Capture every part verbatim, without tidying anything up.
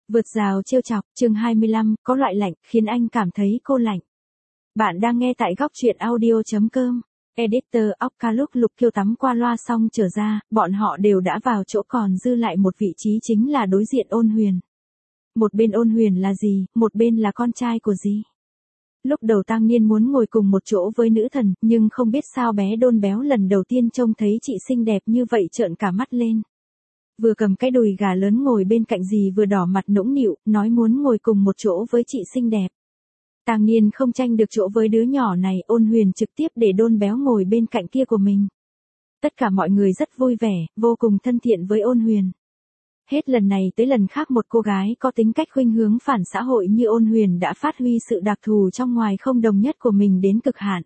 Vượt rào trêu chọc, chương hai mươi lăm, có loại lạnh, khiến anh cảm thấy cô lạnh. Bạn đang nghe tại góc truyện audio.com. Editor Ocalúc Lục Kiêu tắm qua loa xong trở ra, bọn họ đều đã vào chỗ còn dư lại một vị trí chính là đối diện Ôn Huyền. Một bên Ôn Huyền là gì, một bên là con trai của gì. Lúc đầu Tang Niên muốn ngồi cùng một chỗ với nữ thần, nhưng không biết sao bé đôn béo lần đầu tiên trông thấy chị xinh đẹp như vậy trợn cả mắt lên. Vừa cầm cái đùi gà lớn ngồi bên cạnh dì vừa đỏ mặt nũng nịu, nói muốn ngồi cùng một chỗ với chị xinh đẹp. Tang Niên không tranh được chỗ với đứa nhỏ này, Ôn Huyền trực tiếp để đôn béo ngồi bên cạnh kia của mình. Tất cả mọi người rất vui vẻ, vô cùng thân thiện với Ôn Huyền. Hết lần này tới lần khác một cô gái có tính cách khuynh hướng phản xã hội như Ôn Huyền đã phát huy sự đặc thù trong ngoài không đồng nhất của mình đến cực hạn.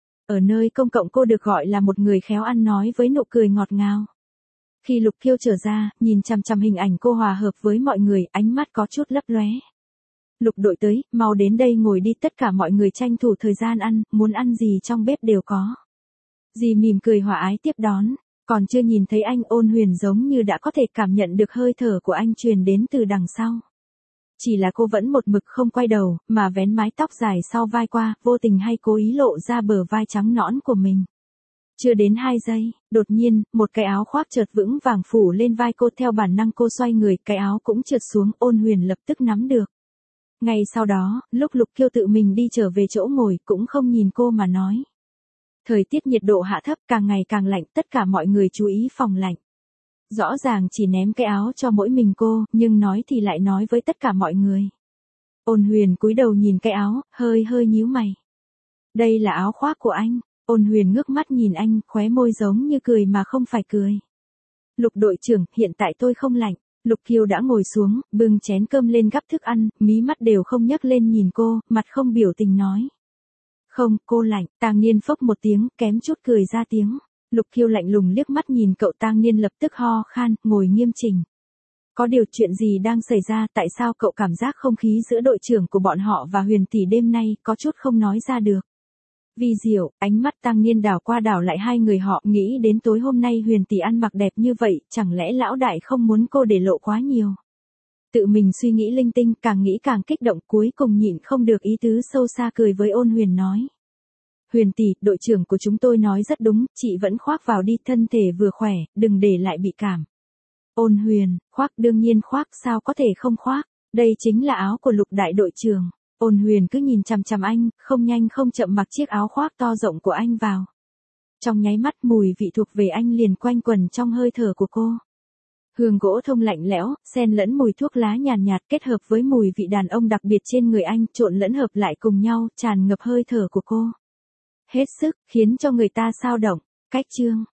Ở nơi công cộng cô được gọi là một người khéo ăn nói với nụ cười ngọt ngào. Khi Lục Kiêu trở ra, nhìn chằm chằm hình ảnh cô hòa hợp với mọi người, ánh mắt có chút lấp lóe. Lục đội tới, mau đến đây ngồi đi, tất cả mọi người tranh thủ thời gian ăn, muốn ăn gì trong bếp đều có. Dì mỉm cười hòa ái tiếp đón, còn chưa nhìn thấy anh, Ôn Huyền giống như đã có thể cảm nhận được hơi thở của anh truyền đến từ đằng sau. Chỉ là cô vẫn một mực không quay đầu, mà vén mái tóc dài sau vai qua, vô tình hay cố ý lộ ra bờ vai trắng nõn của mình. Chưa đến hai giây, đột nhiên, một cái áo khoác chợt vững vàng phủ lên vai cô, theo bản năng cô xoay người, cái áo cũng trượt xuống, Ôn Huyền lập tức nắm được. Ngay sau đó, lúc Lục Kiêu tự mình đi trở về chỗ ngồi, cũng không nhìn cô mà nói. Thời tiết nhiệt độ hạ thấp, càng ngày càng lạnh, tất cả mọi người chú ý phòng lạnh. Rõ ràng chỉ ném cái áo cho mỗi mình cô, nhưng nói thì lại nói với tất cả mọi người. Ôn Huyền cúi đầu nhìn cái áo, hơi hơi nhíu mày. Đây là áo khoác của anh. Ôn Huyền ngước mắt nhìn anh, khóe môi giống như cười mà không phải cười. Lục đội trưởng, hiện tại tôi không lạnh. Lục Kiêu đã ngồi xuống, bưng chén cơm lên gắp thức ăn, mí mắt đều không nhấc lên nhìn cô, mặt không biểu tình nói. Không, cô lạnh. Tang Niên phốc một tiếng, kém chút cười ra tiếng. Lục Kiêu lạnh lùng liếc mắt nhìn cậu, Tang Niên lập tức ho khan, ngồi nghiêm chỉnh. Có điều chuyện gì đang xảy ra, tại sao cậu cảm giác không khí giữa đội trưởng của bọn họ và Huyền tỷ đêm nay có chút không nói ra được. Vi Diệu, ánh mắt Tang Niên đảo qua đảo lại hai người họ, nghĩ đến tối hôm nay Huyền tỷ ăn mặc đẹp như vậy, chẳng lẽ lão đại không muốn cô để lộ quá nhiều. Tự mình suy nghĩ linh tinh, càng nghĩ càng kích động, cuối cùng nhịn không được ý tứ sâu xa cười với Ôn Huyền nói. Huyền tỷ, đội trưởng của chúng tôi nói rất đúng, chị vẫn khoác vào đi, thân thể vừa khỏe, đừng để lại bị cảm. Ôn Huyền, khoác đương nhiên khoác, sao có thể không khoác, đây chính là áo của Lục đại đội trưởng. Ôn Huyền cứ nhìn chằm chằm anh, không nhanh không chậm mặc chiếc áo khoác to rộng của anh vào. Trong nháy mắt mùi vị thuộc về anh liền quanh quẩn trong hơi thở của cô. Hương gỗ thông lạnh lẽo, xen lẫn mùi thuốc lá nhàn nhạt, nhạt kết hợp với mùi vị đàn ông đặc biệt trên người anh, trộn lẫn hợp lại cùng nhau, tràn ngập hơi thở của cô. Hết sức, khiến cho người ta xao động. Cách chương.